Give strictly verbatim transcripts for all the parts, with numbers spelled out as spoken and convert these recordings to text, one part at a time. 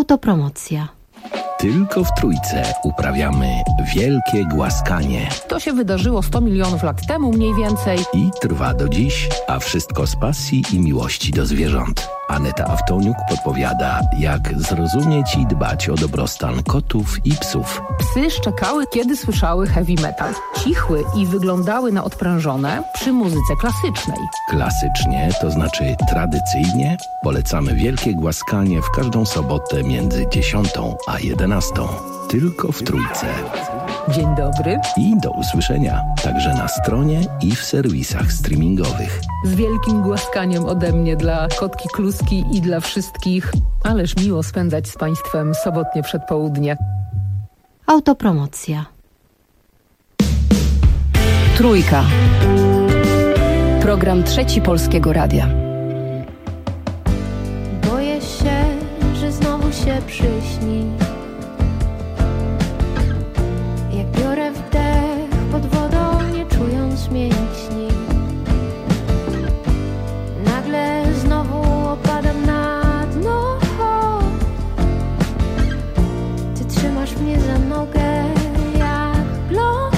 Autopromocja. Tylko w Trójce uprawiamy wielkie głaskanie. To się wydarzyło sto milionów lat temu mniej więcej. I trwa do dziś, a wszystko z pasji i miłości do zwierząt. Aneta Aftoniuk podpowiada, jak zrozumieć i dbać o dobrostan kotów i psów. Psy szczekały, kiedy słyszały heavy metal. Cichły i wyglądały na odprężone przy muzyce klasycznej. Klasycznie, to znaczy tradycyjnie, polecamy wielkie głaskanie w każdą sobotę między dziesiątą a jedenastą. Tylko w Trójce. Dzień dobry. I do usłyszenia, także na stronie i w serwisach streamingowych. Z wielkim głaskaniem ode mnie dla kotki Kluski i dla wszystkich. Ależ miło spędzać z Państwem sobotnie przedpołudnie. Autopromocja. Trójka. Program Trzeci Polskiego Radia. Boję się, że znowu się przyśni. Jak biorę wdech pod wodą, nie czując mięśni. Nagle znowu opadam na dno. Ty trzymasz mnie za nogę jak glow.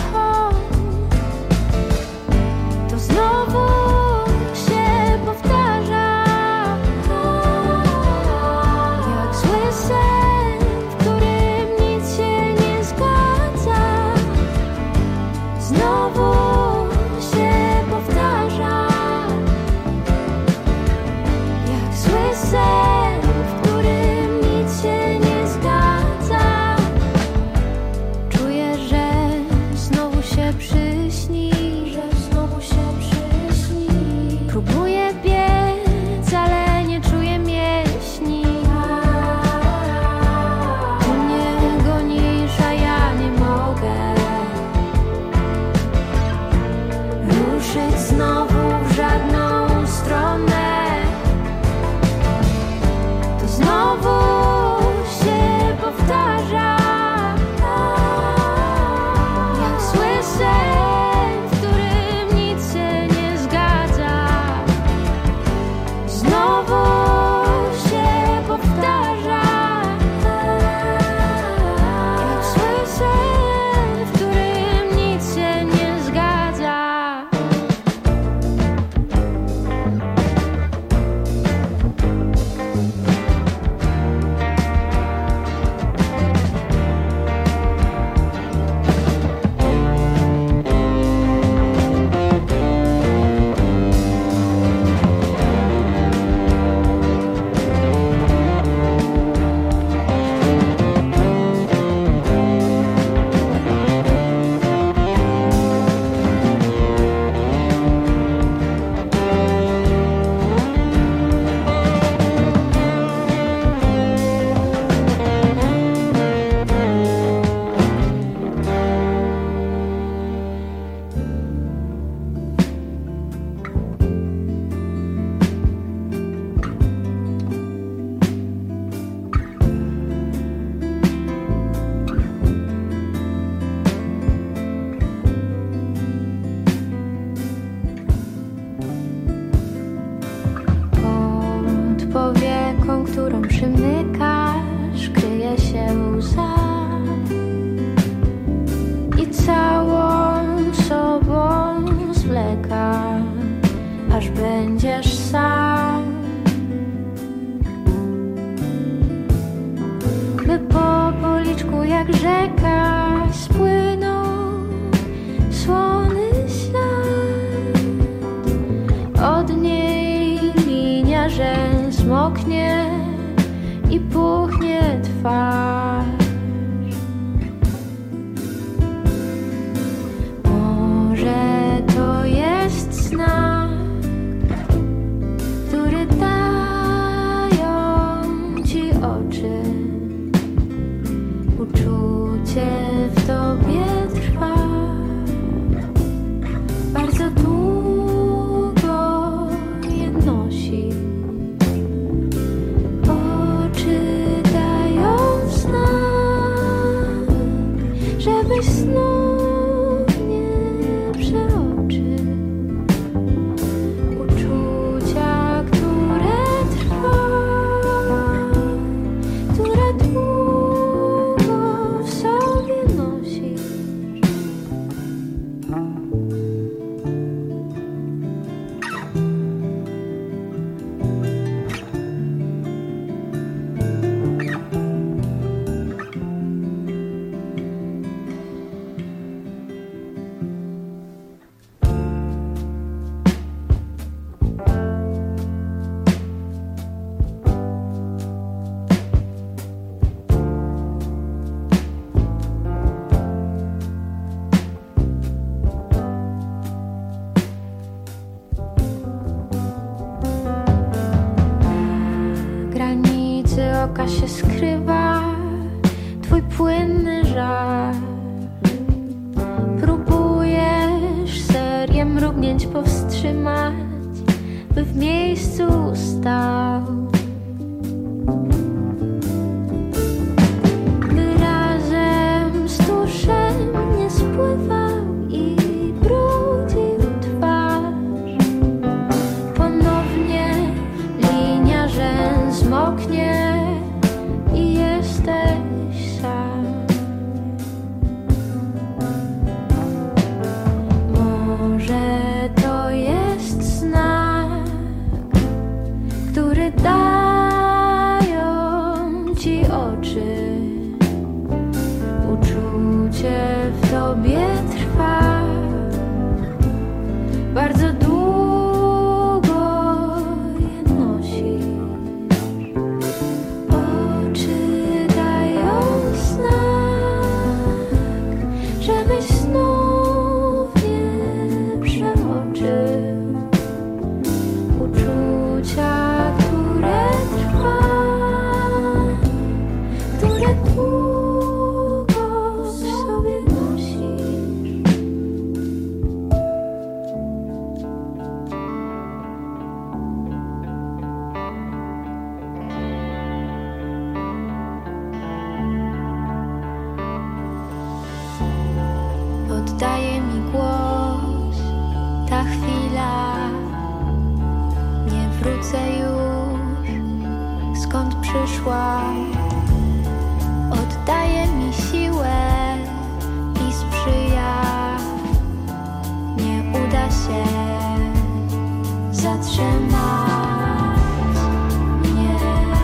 To znowu się powtarza, jak zły sen, w którym nic się nie zgadza. Znowu się powtarza, jak zły sen, w którym nic się nie zgadza. Czuję, że znowu się przyśni, że znowu się przyśni. Próbuję biec, ale nie czuję mięśni. Ty mnie gonisz, a ja nie mogę ruszyć znowu w żadną stronę. To znowu się powtarza, jak zły sen, w którym nic się nie zgadza. Znowu się powtarza, jak zły sen, w którym nic się nie zgadza. Pod powieką, którą przymykasz, kryje się łza i całą sobą zwleka, aż będziesz sam. By po policzku jak rzeka spłynął słony ślad. Od niej linia rzęs moknie i puchnie twarz. Może to jest znak, który dają ci oczy. Uczucie w tobie trwa bardzo długo, je nosi. Oczy dają znak. środka się skrywa twój płynny żar. Próbujesz serię mrugnięć powstrzymać, by w miejscu stał, by razem z tuszem nie spływał i brudził twarz. Ponownie linia rzęs moknie i jesteś sam. Może to jest znak, który dają ci oczy. Uczucie w tobie trwa bardzo długo, je nosisz. Oczy dają znak, żebyś znów nie przeoczył uczucia, które trwa, które długo w sobie nosisz. Oddaje mi głos ta chwila. Nie wrócę już, skąd przyszłam. Oddaje mi siłę i sprzyja. Nie uda się zatrzymać mnie.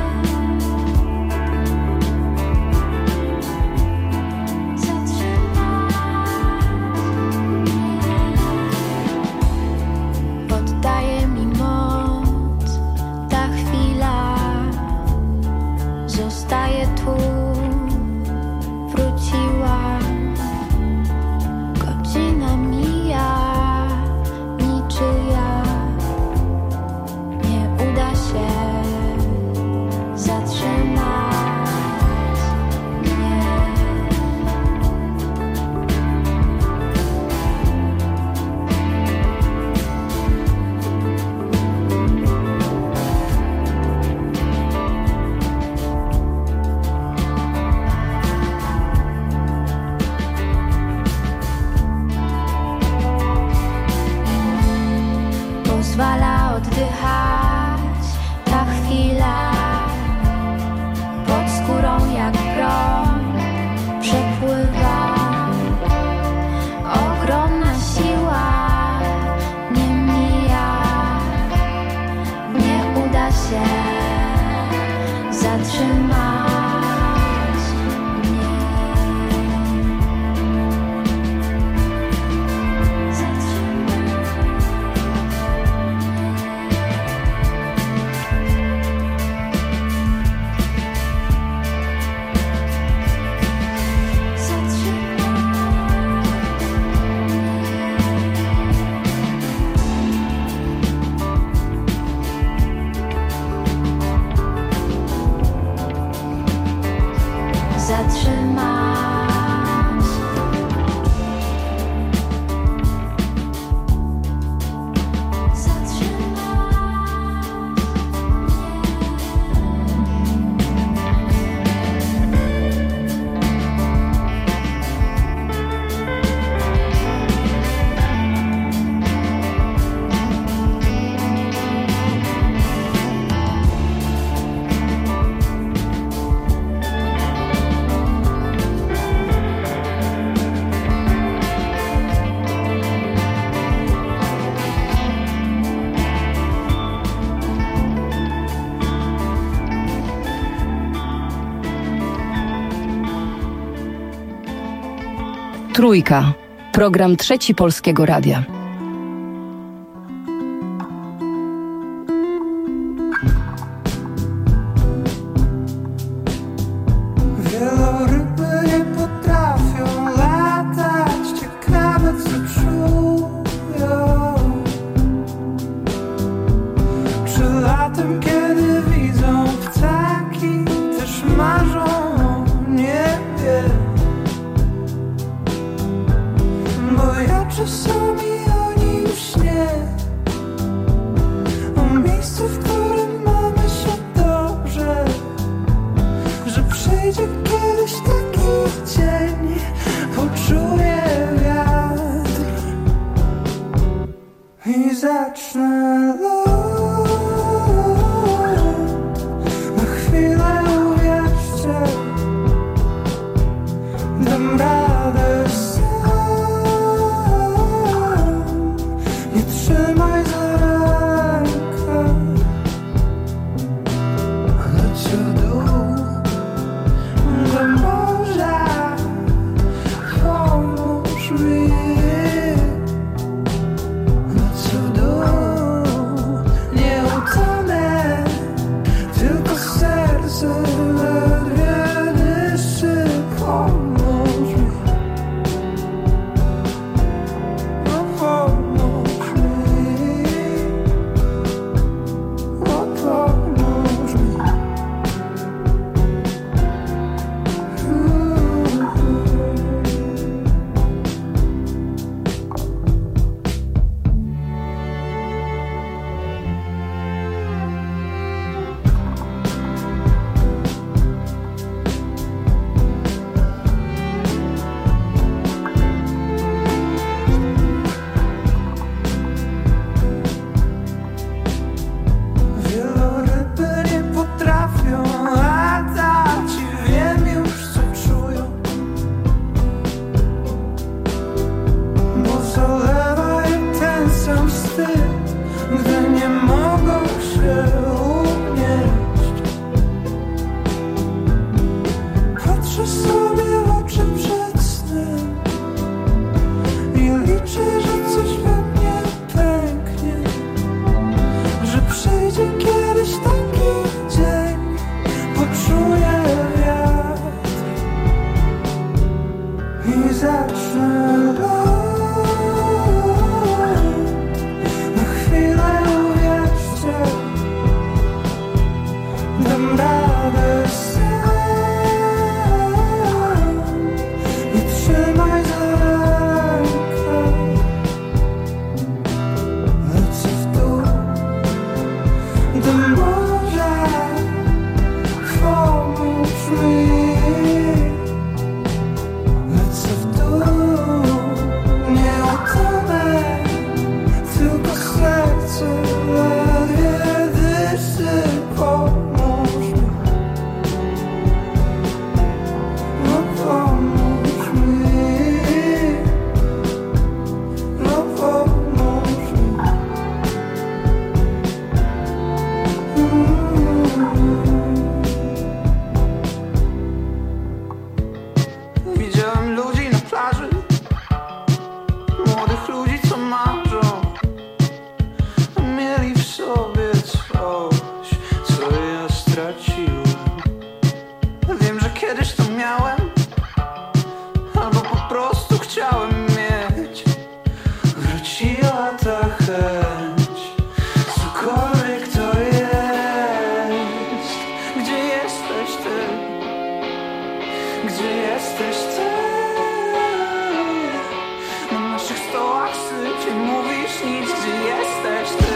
Oddaje mi moc ta chwila. Zostaje tu, wróciłam. Godzina mija, niczyja. Nie uda się zatrzymać mnie. Pozwala oddychać ta chwila. Pod skórą jak prąd przepływa. Ogromna siła nie mija. Nie uda się zatrzymać mnie. Zatrzymać. Trójka. Program Trzeci Polskiego Radia. Wieloryby nie potrafią latać, ciekawe co czują. Czy latem, kiedy widzą ptaki, też czasami oni już nie. O miejscu, w którym mamy się dobrze, że przyjdzie kiedyś taki dzień, poczuję wiatr i zacznę lot. Na chwilę uwierzcie, dam radę sam. Nie trzymaj za rękę, leć w dół do morza, pomóż mi. Leć w dół, nie utonę, tylko serce ledwie dyszy. Pomóż mi, no pomóż mi, no pomóż mi. Wieloryby nie potrafią latać i wiem już co czują, bo zalewa je ten sam wstyd, gdy nie mogą się unieść. Patrzę sobie w oczy przed snem i liczę, że coś we mnie pęknie, że przyjdzie kiedyś taki dzień, poczuję wiatr i zacznę lot. Na chwilę uwierzcie, dam radę sam. Nie trzymaj za rękę, lecę w dół do morza, pomóż mi. Lecę w dół, nie utonę, tylko serce ledwie dyszy. Pomóż mi, no pomóż mi, no pomóż mi. Widziałem ludzi na plaży, młodych ludzi, co marzą, mieli w sobie coś, co ja straciłem. Wiem, że kiedyś to miałem, albo po prostu chciałem mieć. Wróciła ta chęć, cokolwiek to jest. Gdzie jesteś ty? Gdzie jesteś ty? Na naszych stołach sypie, mówisz nic. Gdzie jesteś ty?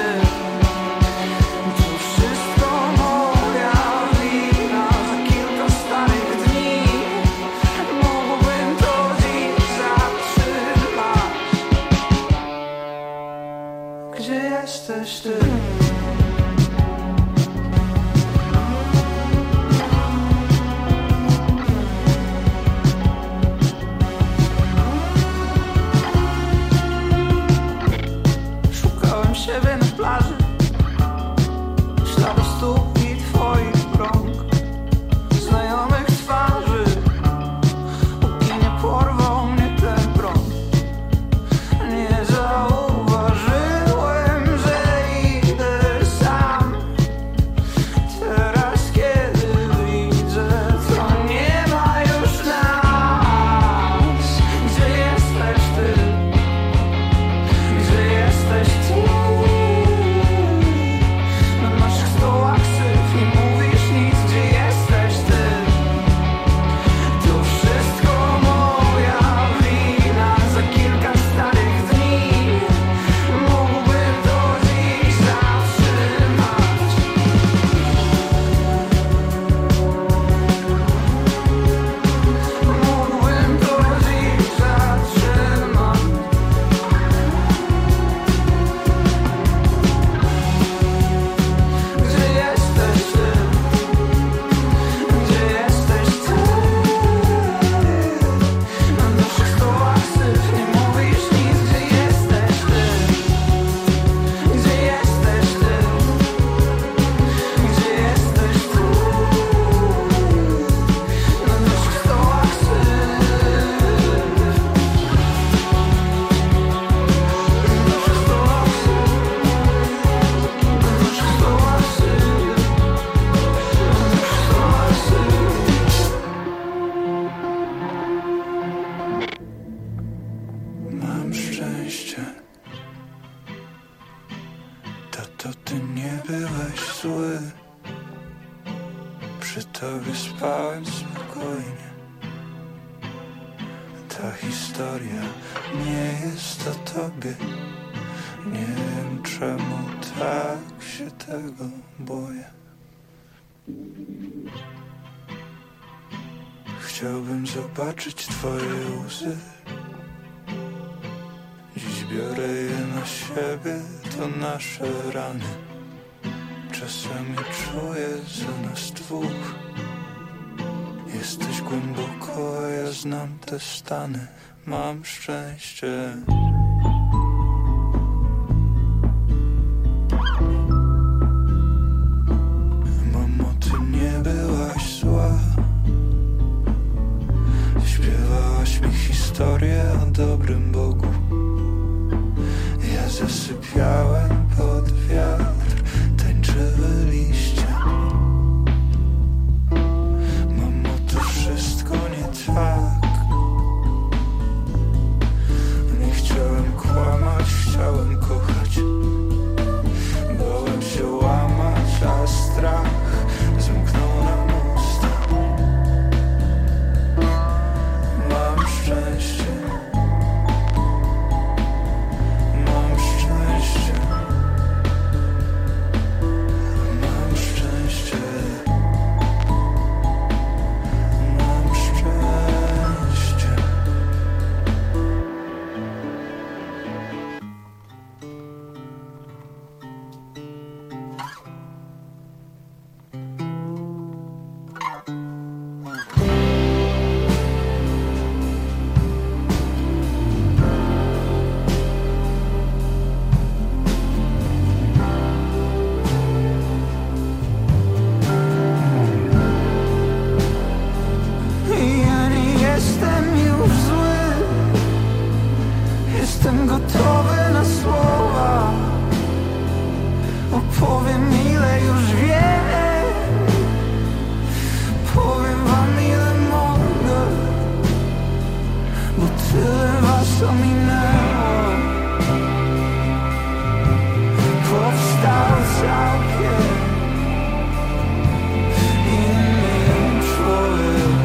To wszystko moja wina. Za kilka starych dni mógłbym to dziś zatrzymać. Gdzie jesteś ty? Szukałem siebie na plaży, śladu stóp i twoich rąk, znajomych twarzy, póki nie porwał mnie ten prąd. Nie zauważyłem, że idę szczęście. Tato, ty nie byłeś zły. Przy tobie spałem spokojnie. Ta historia nie jest o tobie. Nie wiem czemu tak się tego boję. Chciałbym zobaczyć twoje łzy. Dziś biorę je na siebie, to nasze rany. Czasami czuję za nas dwóch. Jesteś głęboko, a ja znam te stany. Mam szczęście. Mamo, ty nie byłaś zła. Śpiewałaś mi historię o dobrym Bogu. Ja zasypiałem pod wiatr, tańczyły liście. Mamo, to wszystko nie tak. Nie chciałem kłamać, chciałem kochać. Bałem się łamać, a strach zamknął nam usta. Mam szczęście. Mam szczęście. Mam szczęście. Mam szczęście. Ja nie jestem już zły. Jestem gotowy na słowa. Opowiem ile już wiem. Powiem wam ile mogę. Bo tyle was ominęło. Powstał całkiem inny człowiek.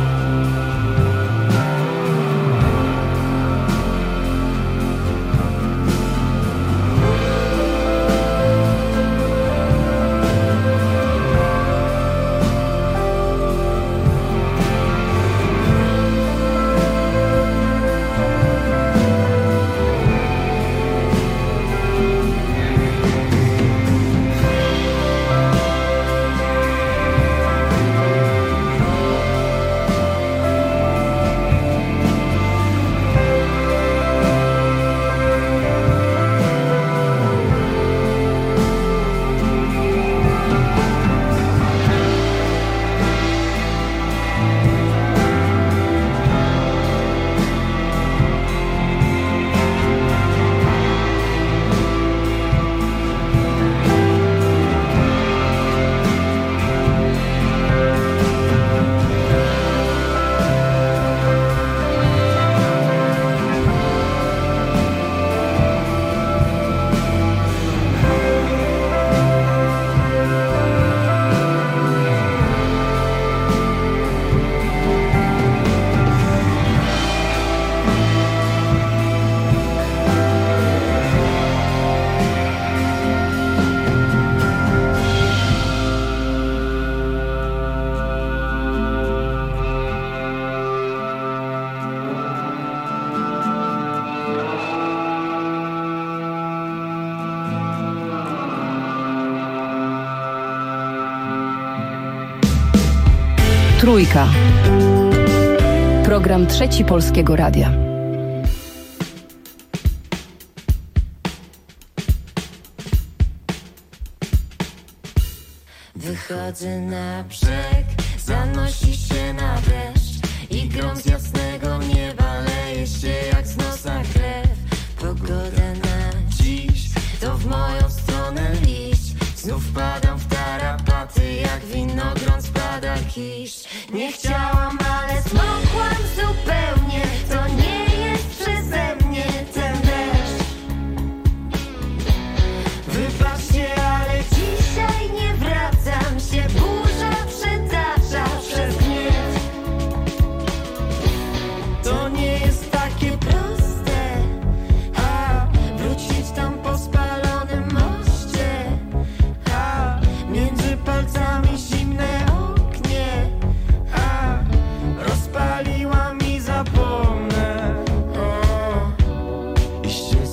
Trójka. Program Trzeci Polskiego Radia. Wychodzę na brzeg, zanosi się na deszcz i grom z jasnego nieba leje się jak z nosa krew. Pogoda na dziś to w moją stronę liść. Znów padam w tarapaty, jak winogron spada kiść. Nie chciałam, ale zmokłam zupełnie. To nie jest przeze mnie ten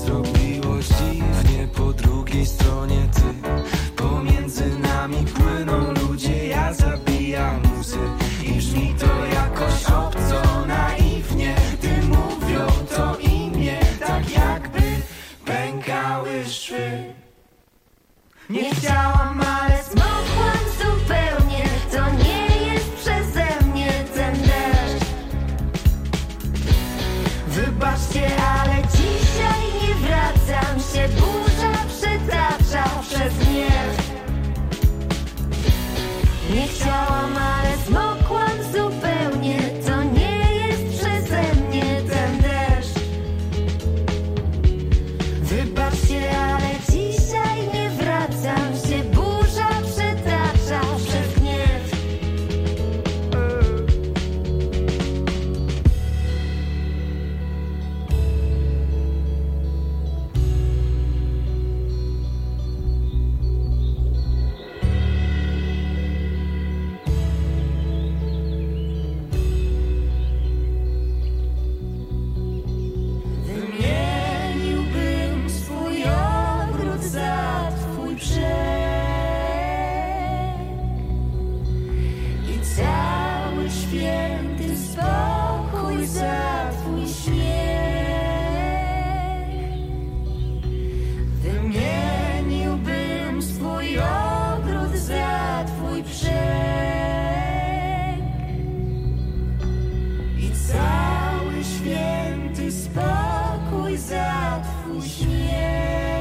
zrobiło dziwnie, po drugiej stronie ty. Pomiędzy nami płyną ludzie, ja zabijam łzy i brzmi to jakoś obco, naiwnie. Ty mówią to imię, tak jakby pękały szwy. Nie chciałam, ale Zmokłam zupełnie, to nie jest przeze mnie ten deszcz. Wybaczcie, ale dzisiaj nie wracam się, burza przytacza przez gniew. Nie chciałam, ale zmokłam zupełnie, to nie jest przeze mnie ten deszcz. Wybaczcie, ale dzisiaj nie wracam się, burza przytacza przez gniew. Wymieniłbym swój ogród za twój brzeg i cały święty spokój za twój śmiech. Wymieniłbym swój ogród za twój brzeg i cały święty spokój za twój śmiech.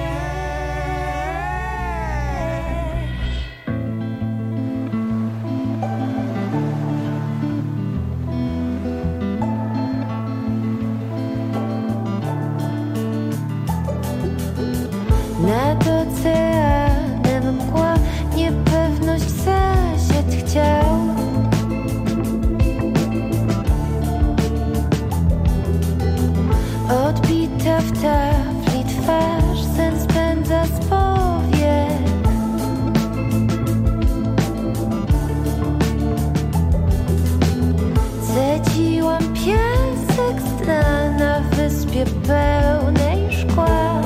Nad oceanem mgła, niepewność zasiad chciał. Odbita w tafli twarz, sen spędza z powiek. Cedziłam piasek z dna na wyspie pełnej szkła.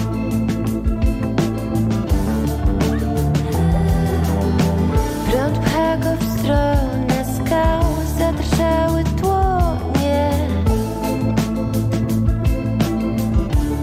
Prąd pcha go w stronę skał, zadrżały dłonie.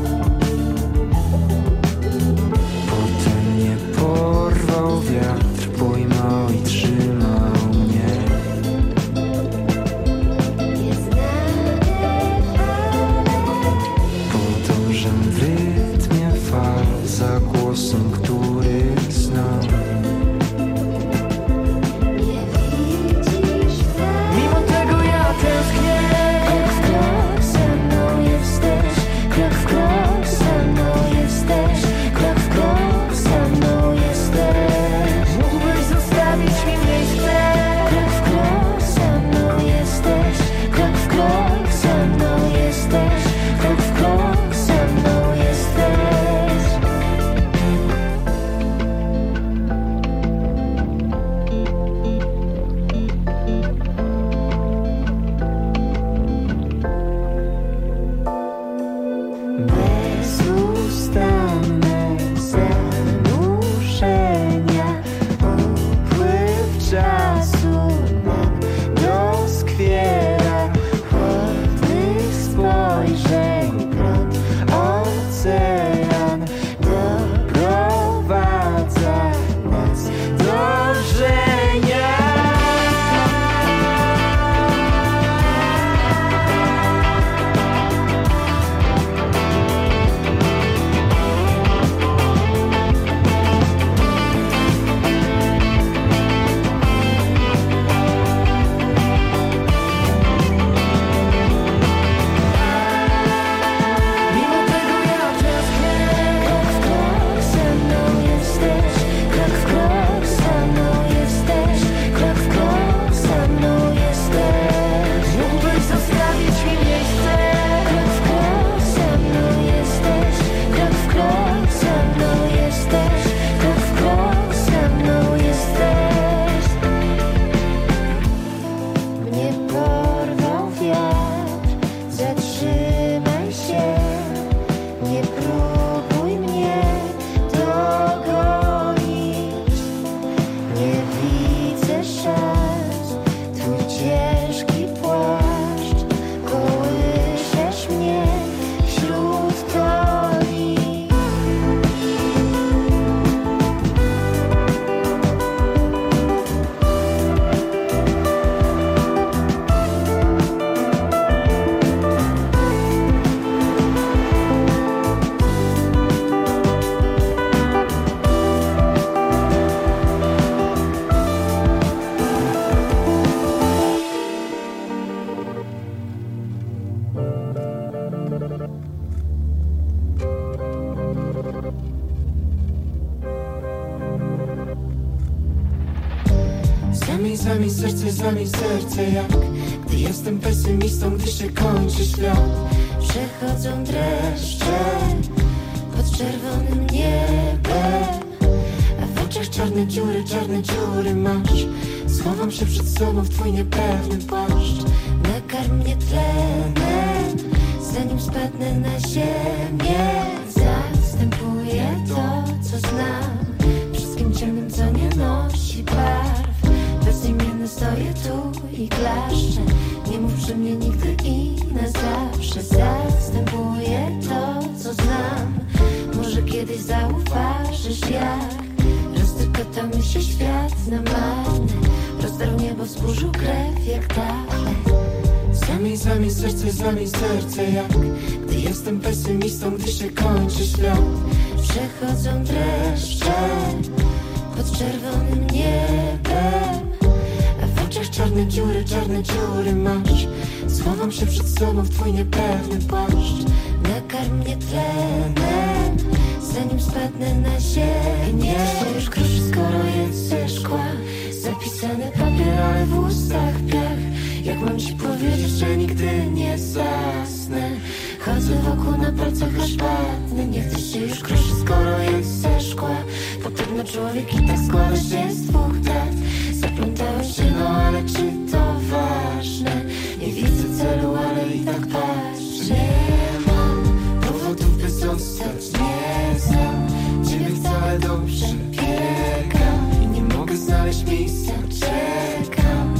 sami serce, sami serce. Jak gdy jestem pesymistą, gdy się kończy świat. Przechodzą dreszcze pod czerwonym niebem, a w oczach czarne dziury, czarne dziury masz. Schowam się przed sobą w twój niepewny płaszcz. Nakarm mnie tlenem, zanim spadnę na ziemię. Zastępuję to, co znam, wszystkim ciemnym, co nie nosi barw. Bezimienny stoję tu i klaszczę. Nie mów przy mnie nigdy i na zawsze. Zastępuję to, co znam. Może kiedyś zauważysz, jak roztykotamy się świat na marne. Rozdarł niebo, wzburzył krew jak tafle. Sami, sami serce, sami serce. Jak gdy jestem pesymistą, gdy się kończy świat. Przechodzą dreszcze pod czerwonym niebem, a w oczach czarne dziury, czarne dziury masz. Schowam się przed sobą w twój niepewny płaszcz. Nakarm mnie tlenem, zanim spadnę na ziemię. Nie się już kruszy, skoro jest ze szkła. Zapisany papier, ale w ustach piach. Jak mam ci powiedzieć, że nigdy nie zasnę? Chodzę wokół na palcach, aż padnę. Nie chcę się już kruszyć, skoro jest ze szkła. Podobno człowiek i tak składa się z dwóch dat. Zaplątałem się, no ale czy to ważne? Nie widzę celu, ale i tak patrzę. Nie mam powodów, by zostać, nie znam ciebie wcale dobrze. Biegam i nie mogę znaleźć miejsca, czekam.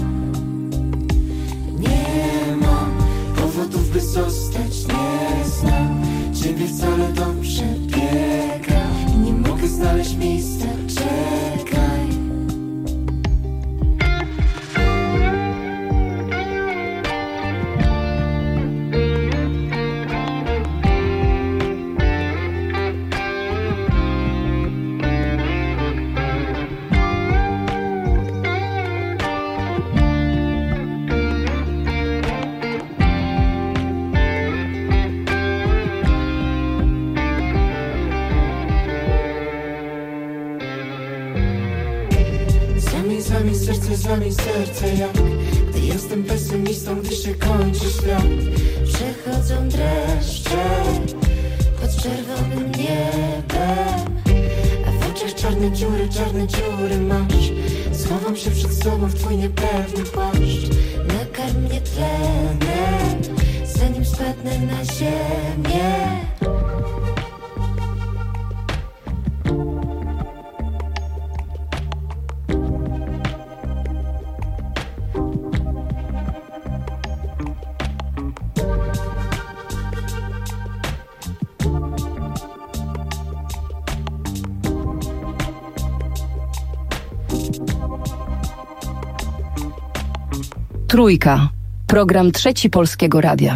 Nie mam powodów, by zostać, nie znam ciebie wcale dobrze. Biegam i nie mogę znaleźć miejsca, czekaj. Sami serce, sami serce. Jak gdy jestem pesymistą, gdy się kończy świat. Przechodzą dreszcze pod czerwonym niebem, a w oczach czarne dziury, czarne dziury masz. Schowam się przed sobą w twój niepewny płaszcz. Nakarm mnie tlenem, zanim spadnę na ziemię. Trójka. Program Trzeci Polskiego Radia.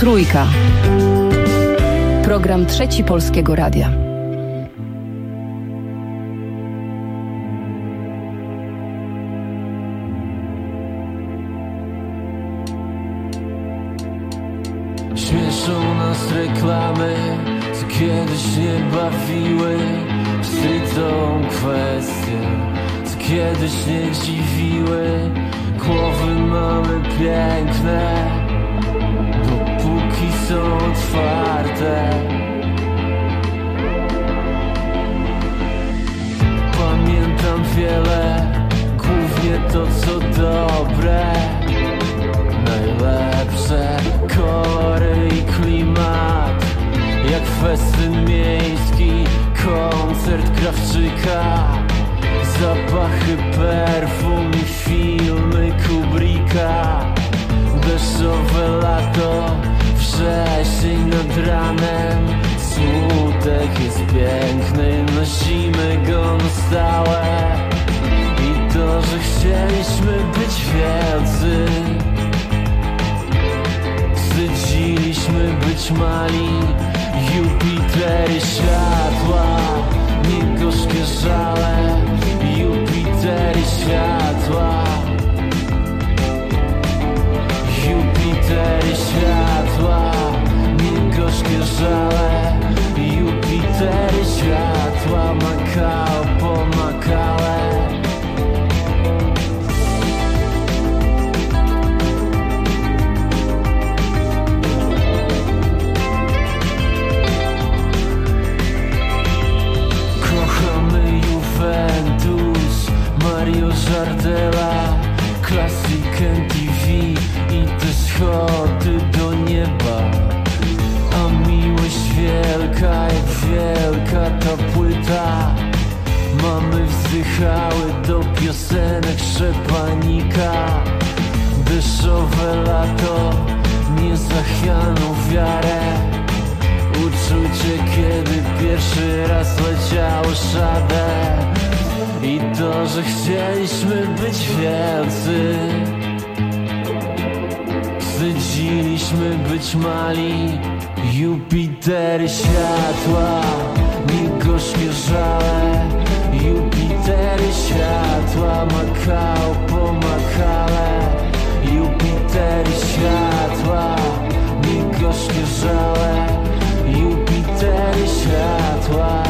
Trójka. Program Trzeci Polskiego Radia. Śmieszą nas reklamy, co kiedyś nie bawiły. Wstydzą kwestie, co kiedyś nie dziwiły. Głowy mamy piękne, dopóki są otwarte. Pamiętam wiele, głównie to co dobre. Najlepsze kolory i klimat, jak festyn miejski, koncert Krawczyka. Zapachy perfum i filmy Kubricka. Deszczowe lato, wrzesień nad ranem. Smutek jest piękny, nosimy go na stałe. I to, że chcieliśmy być wielcy, wstydziliśmy być mali. Jupitery światła, nie gorzkie żale. Jupitery światła, Jupitery światła, nie gorzkie żale. Jupitery światła, Makao po Makale. Mario Żardela, Classic M T V i te schody do nieba. A miłość wielka, jak wielka ta płyta. Mamy wzdychały do piosenek Szczepanika. Deszczowe lato, niezachwianą wiarę. Uczucie, kiedy pierwszy raz leciało szadę. I to, że chcieliśmy być wielcy, wstydziliśmy być mali. Jupitery światła, nie gorzkie żale. Jupitery światła, Makao po Makale. Jupitery światła, nie gorzkie żale. Jupitery światła.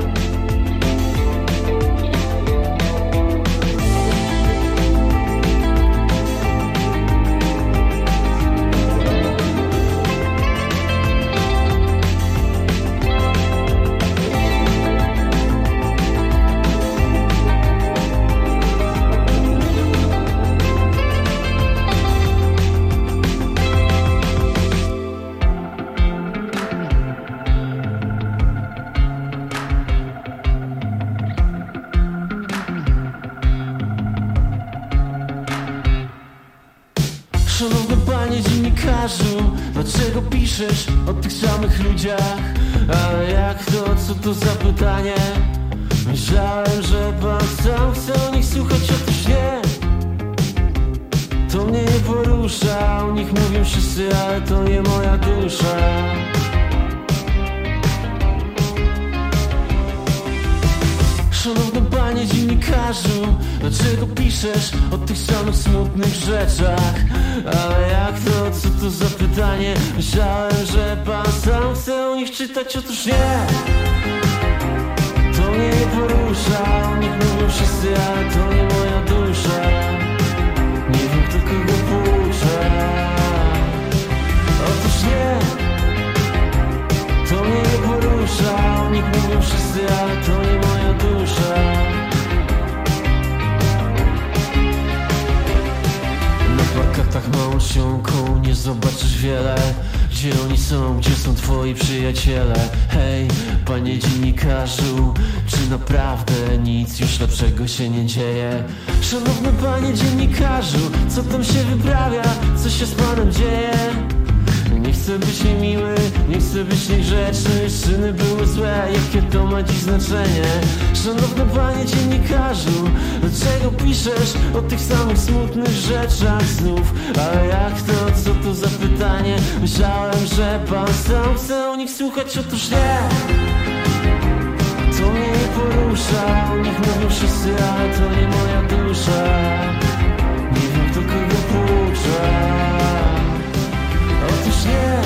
Szanowny panie dziennikarzu, dlaczego piszesz o tych samych ludziach? Ale jak to, co to za pytanie? Myślałem, że pan sam chce o nich słuchać, otóż nie. To mnie nie porusza, o nich mówią wszyscy, ale to nie moja dusza. Szanowny panie dziennikarzu, dlaczego piszesz o tych samych smutnych rzeczach? Ale jak to, co to za pytanie? Myślałem, że pan sam chce o nich czytać, otóż nie. To mnie nie porusza, o nich mówią wszyscy, ale to nie moja dusza. Nie wiem, kto kogo poucza. Otóż nie. To mnie nie porusza, o nich mówią wszyscy, ale to nie moja dusza. Na plakatach małą ściągą nie zobaczysz wiele. Gdzie oni są, gdzie są twoi przyjaciele? Hej, panie dziennikarzu, czy naprawdę nic już lepszego się nie dzieje? Szanowny panie dziennikarzu, co tam się wyprawia? Co się z panem dzieje? Nie chcę być niemiły, nie chcę być niegrzeczny. Czyny były złe, jakie to ma dziś znaczenie? Szanowny panie dziennikarzu, dlaczego piszesz o tych samych smutnych rzeczach znów? Ale jak to, co to za pytanie? Myślałem, że pan sam chce o nich słuchać, otóż nie. To mnie nie porusza, o nich mówią wszyscy, ale to nie moja dusza. Nie wiem, kto kogo poucza. Otóż nie.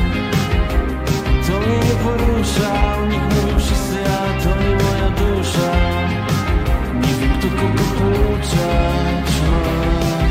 To mnie nie porusza, o nich mówią wszyscy, ale to nie moja dusza. Nie wiem, kto kogo pouczać ma.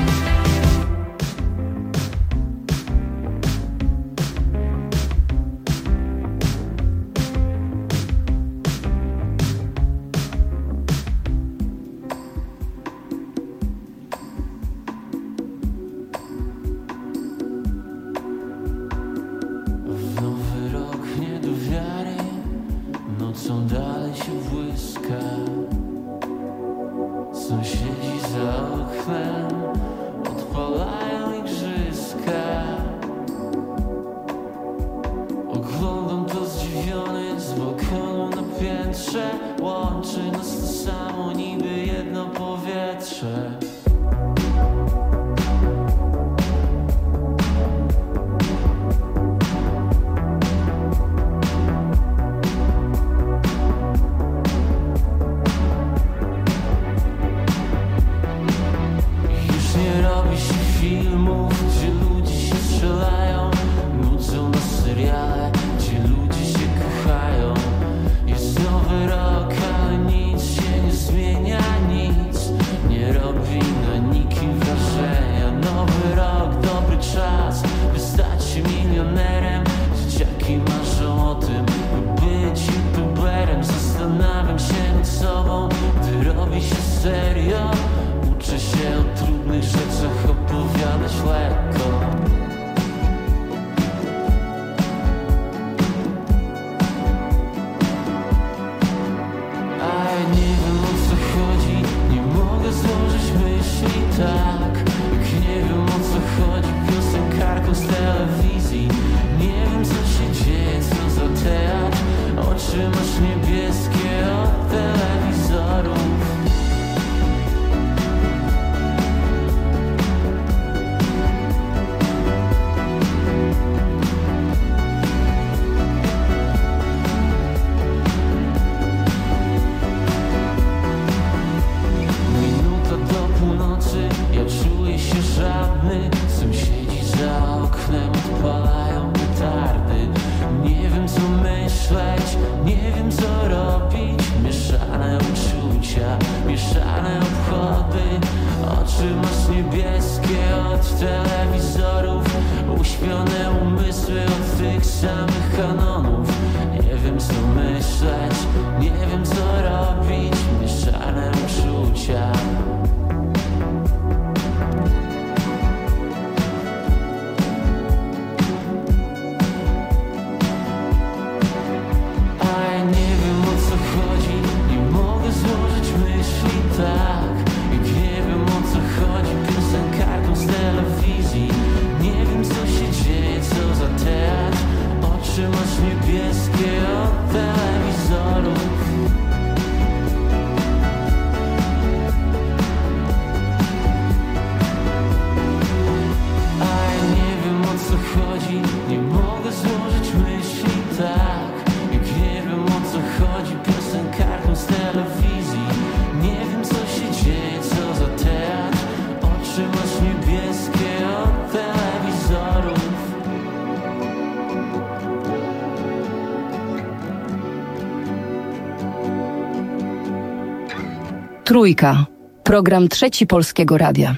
Trójka. Program Trzeci Polskiego Radia.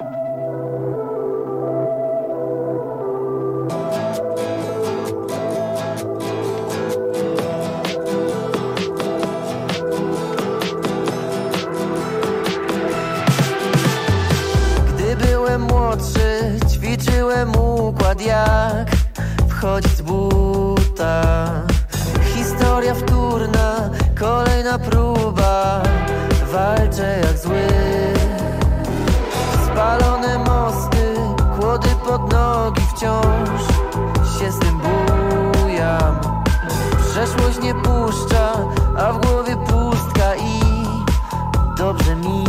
Gdy byłem młodszy, ćwiczyłem układ, jak wchodzić z buta. Historia wtórna, kolejna próba. Walczę jak zły. Spalone mosty, kłody pod nogi wciąż się z tym bujam. Przeszłość nie puszcza, a w głowie pustka i dobrze mi.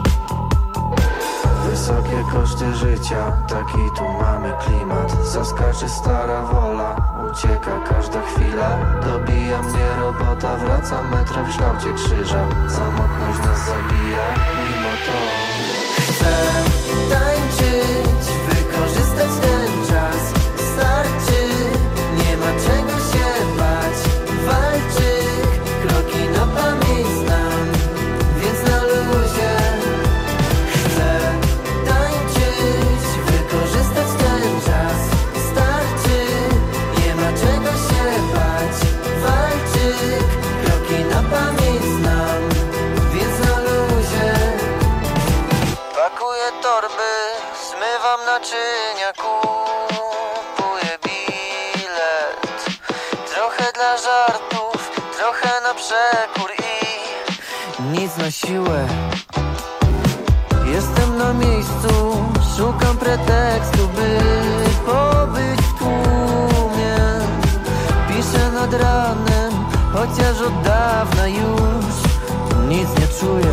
Wysokie koszty życia, taki tu mamy klimat. Zaskaczy stara wola, ucieka każda chwila. Dobija mnie robota, wracam metrem w kształcie krzyża. Samotność nas zabija, mimo to chcę tańczyć, wykorzystać ten czas. Starczy, nie ma czego się bać. Walczy, kroki na pamięć znam, więc na luzie. Chcę tańczyć, wykorzystać ten czas. Starczy, nie ma czego się bać. Walczy, kroki na pamięć znam, więc na luzie. Pakuję torby, zmywam naczynia, kupuję bilet. Trochę dla żartów, trochę na przekór i nic na siłę. Jestem na miejscu, szukam pretekstu, by pobyć w tłumie. Piszę nad ranem, chociaż od dawna już nic nie czuję.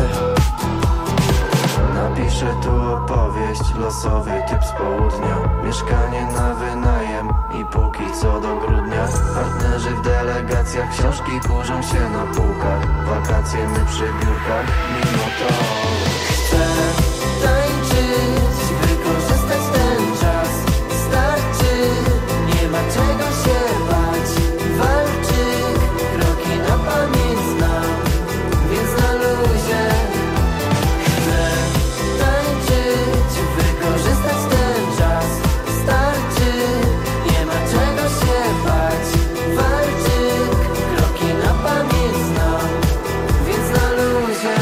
napiszę tu opowieść, losowy typ z południa. Mieszkanie na wynajem i póki co do grudnia. Partnerzy w delegacjach, książki kurzą się na półkach. Wakacje my przy biurkach, mimo to chcę tańczyć, wykorzystać ten czas. Starczy, nie ma czego się bać. Walczy, kroki na pamięć znam, więc na luzie. Chcę tańczyć, wykorzystać ten czas. Starczy, nie ma czego się bać. Walczy, kroki na pamięć znam, więc na luzie.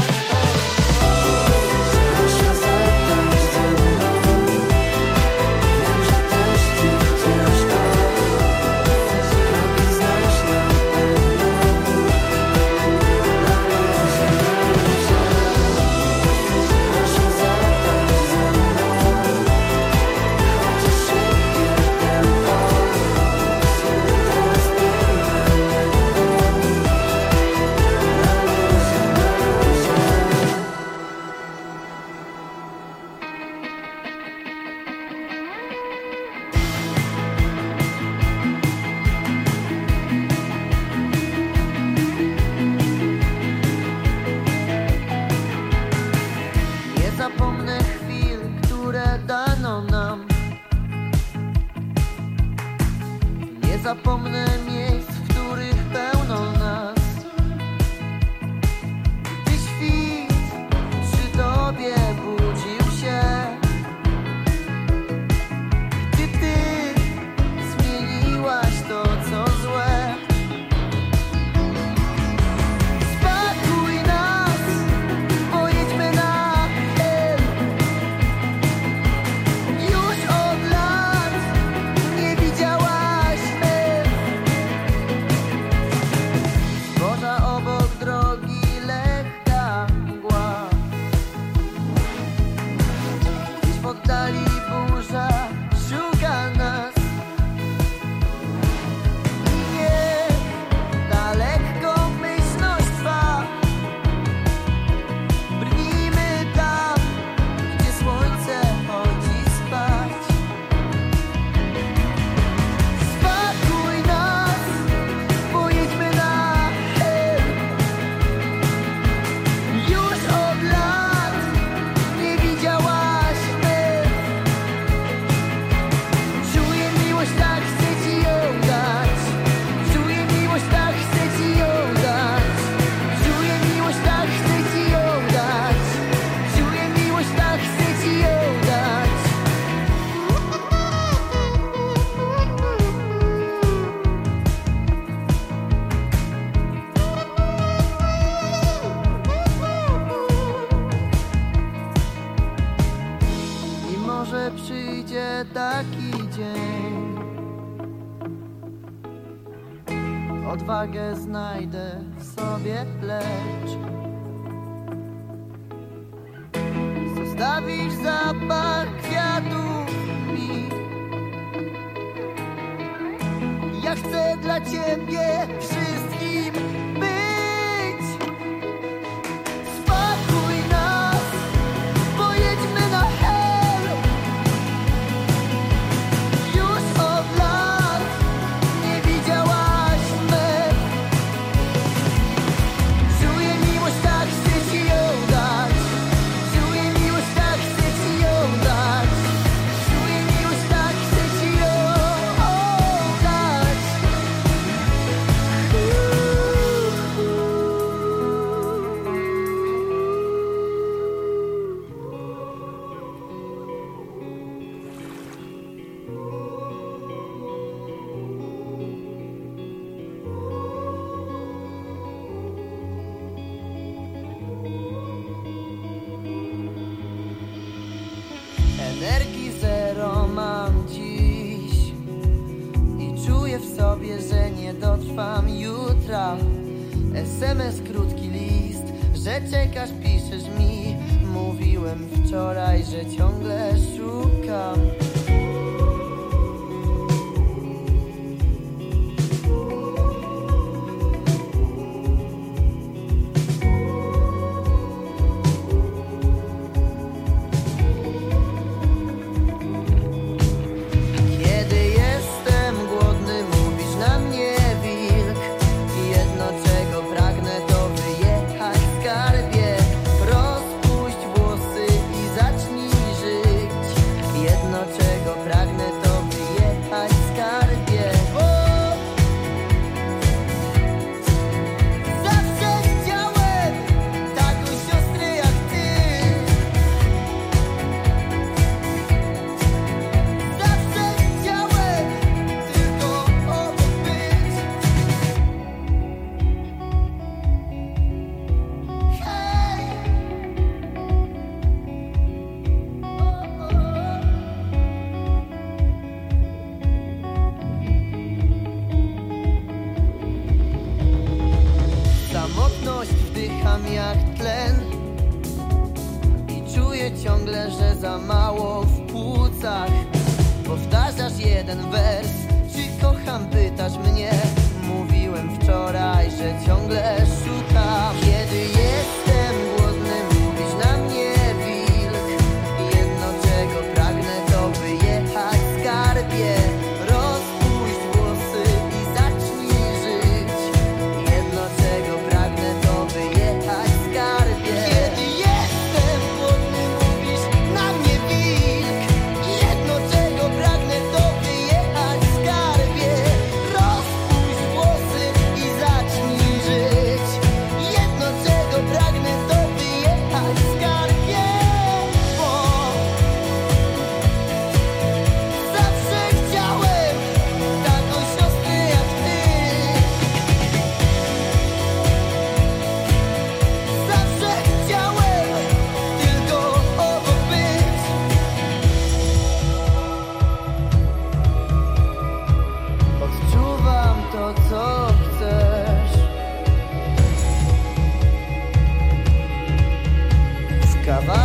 Nie zapomnę chwil, które dano nam. Nie zapomnę miejsc, w których pełno nas. Gdy świt przy tobie budził się, gdy ty zmieniłaś to, co złe. Spakuj nas, pojedźmy na hel. Już od lat nie widziałaś mew. Zboża obok drogi, lekka mgła. Gdzieś w oddali burza szuka nas. I nie, ta lekkomyślność trwa. Brnijmy tam, gdzie słońce chodzi spać. Spakuj nas, pojedźmy na hel. Już od lat nie widziałaś mew. Czuję miłość, tak chcę ci ją dać. Czuję miłość, tak chcę ci ją dać. Czuję miłość, tak chcę ci ją dać. Czuję miłość, tak chcę ci ją dać. I może przyjdzie taki dzień, odwagę znajdę w sobie, lecz zostawisz zapach kwiatów mi. Ja chcę dla ciebie wszystkim być. Spakuj nas, pojedźmy na hel. Już od lat nie widziałaś me. Czuję miłość, tak chcę ci ją dać. Czuję miłość, tak chcę ci ją dać. Czuję miłość, tak chcę ci ją dać. Energii zero mam dziś i czuję w sobie, że nie dotrwam jutra. es em es, krótki list, że czekasz, piszesz mi. Mówiłem wczoraj, że ciągle szukam. Kiedy jestem głodny, mówisz na mnie wilk. Jedno, czego pragnę, to wyjechać w skarbie. Rozpuść włosy i zacznij żyć. Jedno, czego pragnę, to wyjechać w skarbie. O! Zawsze chciałem taką siostrę jak ty. Zawsze chciałem tylko obok być. Hej! O, o, o. Samotność wdycham jak tlen i czuję ciągle, że za mało w płucach. Powtarzasz jeden wers, czy kocham, pytasz mnie. Mówiłem wczoraj, że ciągle szukam. Kiedy jestem głodny, mówisz na mnie wilk. Jedno, czego pragnę, to wyjechać w skarbie. Rozpuść włosy i zacznij żyć. Jedno, czego pragnę, to wyjechać w skarbie. Kiedy jestem głodny, mówisz na mnie wilk. Jedno, czego pragnę, to wyjechać w skarbie. Rozpuść włosy i zacznij żyć. Jedno, czego pragnę, to wyjechać w skarbie. Bo zawsze chciałem taką siostrę jak ty. Zawsze chciałem tylko obok być. Odczuwam to, co chcesz. W kawałku